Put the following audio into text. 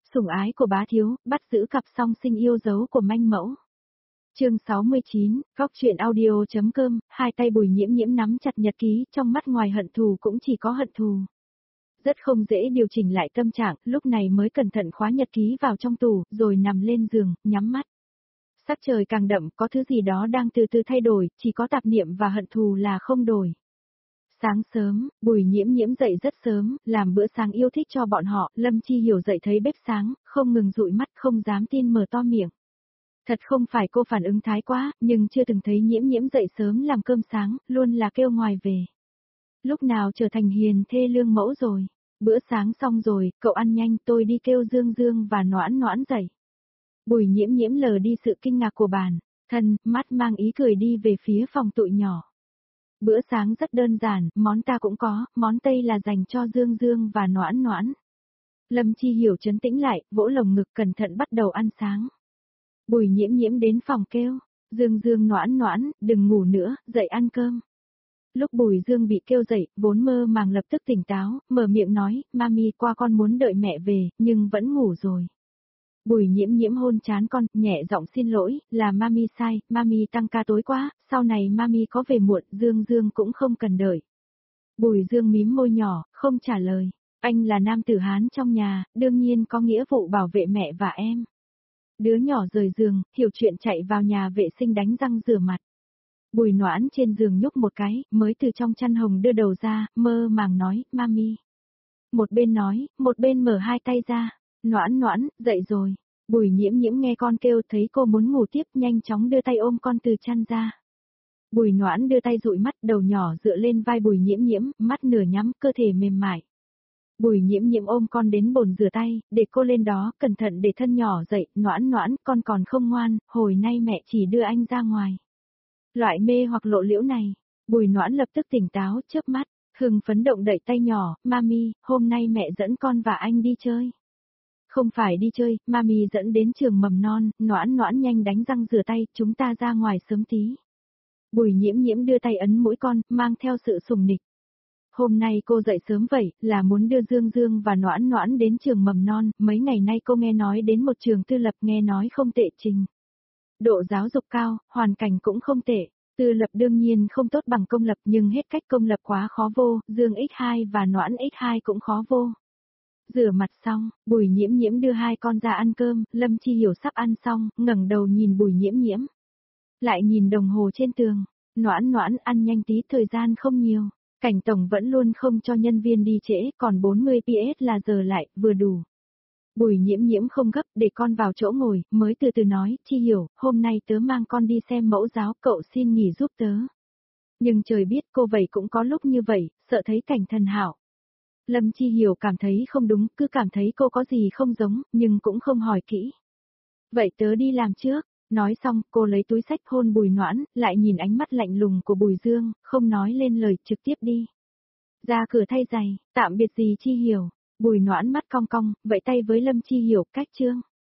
Sủng ái của bá thiếu, bắt giữ cặp song sinh yêu dấu của manh mẫu. Chương 69, góc truyện audio.com, hai tay Bùi Nhiễm Nhiễm nắm chặt nhật ký, trong mắt ngoài hận thù cũng chỉ có hận thù. Rất không dễ điều chỉnh lại tâm trạng, lúc này mới cẩn thận khóa nhật ký vào trong tủ, rồi nằm lên giường, nhắm mắt. Sắc trời càng đậm, có thứ gì đó đang từ từ thay đổi, chỉ có tạp niệm và hận thù là không đổi. Sáng sớm, Bùi Nhiễm Nhiễm dậy rất sớm, làm bữa sáng yêu thích cho bọn họ, Lâm Chi Hiểu dậy thấy bếp sáng, không ngừng dụi mắt, không dám tin mở to miệng. Thật không phải cô phản ứng thái quá, nhưng chưa từng thấy Nhiễm Nhiễm dậy sớm làm cơm sáng, luôn là kêu ngoài về. Lúc nào trở thành hiền thê lương mẫu rồi. Bữa sáng xong rồi, cậu ăn nhanh, tôi đi kêu Dương Dương và Noãn Noãn dậy. Bùi Nhiễm Nhiễm lờ đi sự kinh ngạc của bản thân, mắt mang ý cười đi về phía phòng tụi nhỏ. Bữa sáng rất đơn giản, món ta cũng có, món Tây là dành cho Dương Dương và Noãn Noãn. Lâm Chi Hiểu trấn tĩnh lại, vỗ lồng ngực cẩn thận bắt đầu ăn sáng. Bùi Nhiễm Nhiễm đến phòng kêu, Dương Dương Noãn Noãn, đừng ngủ nữa, dậy ăn cơm. Lúc Bùi Dương bị kêu dậy, vốn mơ màng lập tức tỉnh táo, mở miệng nói, mami qua con muốn đợi mẹ về, nhưng vẫn ngủ rồi. Bùi Nhiễm Nhiễm hôn trán con, nhẹ giọng xin lỗi, là mami sai, mami tăng ca tối quá, sau này mami có về muộn, Dương Dương cũng không cần đợi. Bùi Dương mím môi nhỏ, không trả lời, anh là nam tử Hán trong nhà, đương nhiên có nghĩa vụ bảo vệ mẹ và em. Đứa nhỏ rời giường, hiểu chuyện chạy vào nhà vệ sinh đánh răng rửa mặt. Bùi Noãn trên giường nhúc một cái, mới từ trong chăn hồng đưa đầu ra, mơ màng nói, mami. Một bên nói, một bên mở hai tay ra, Noãn Noãn, dậy rồi. Bùi Nhiễm Nhiễm nghe con kêu thấy cô muốn ngủ tiếp, nhanh chóng đưa tay ôm con từ chăn ra. Bùi Noãn đưa tay dụi mắt, đầu nhỏ dựa lên vai Bùi Nhiễm Nhiễm, mắt nửa nhắm, cơ thể mềm mại. Bùi Nhiễm Nhiễm ôm con đến bồn rửa tay, để cô lên đó, cẩn thận để thân nhỏ dậy, Noãn Noãn, con còn không ngoan, hồi nay mẹ chỉ đưa anh ra ngoài. Loại mê hoặc lộ liễu này, Bùi Noãn lập tức tỉnh táo, chớp mắt, hưng phấn động đậy tay nhỏ, mami, hôm nay mẹ dẫn con và anh đi chơi. Không phải đi chơi, mami dẫn đến trường mầm non, Noãn Noãn nhanh đánh răng rửa tay, chúng ta ra ngoài sớm tí. Bùi Nhiễm Nhiễm đưa tay ấn mũi con, mang theo sự sủng nịch. Hôm nay cô dậy sớm vậy, là muốn đưa Dương Dương và Noãn Noãn đến trường mầm non, mấy ngày nay cô nghe nói đến một trường tư lập nghe nói không tệ trình. Độ giáo dục cao, hoàn cảnh cũng không tệ. Tư lập đương nhiên không tốt bằng công lập nhưng hết cách công lập quá khó vô, Dương X2 và Noãn X2 cũng khó vô. Rửa mặt xong, Bùi Nhiễm Nhiễm đưa hai con ra ăn cơm, Lâm Chi Hiểu sắp ăn xong, ngẩng đầu nhìn Bùi Nhiễm Nhiễm. Lại nhìn đồng hồ trên tường, Noãn Noãn ăn nhanh tí, thời gian không nhiều. Cảnh tổng vẫn luôn không cho nhân viên đi trễ, còn 40 PS là giờ lại, vừa đủ. Bùi Nhiễm Nhiễm không gấp, để con vào chỗ ngồi, mới từ từ nói, Chi Hiểu, hôm nay tớ mang con đi xem mẫu giáo, cậu xin nghỉ giúp tớ. Nhưng trời biết cô vậy cũng có lúc như vậy, sợ thấy cảnh thần hảo. Lâm Chi Hiểu cảm thấy không đúng, cứ cảm thấy cô có gì không giống, nhưng cũng không hỏi kỹ. Vậy tớ đi làm trước. Nói xong, cô lấy túi xách hôn Bùi Noãn, lại nhìn ánh mắt lạnh lùng của Bùi Dương, không nói lên lời, trực tiếp đi. Ra cửa thay giày, tạm biệt gì Chi Hiểu. Bùi Noãn mắt cong cong, vẫy tay với Lâm Chi Hiểu, cách chương.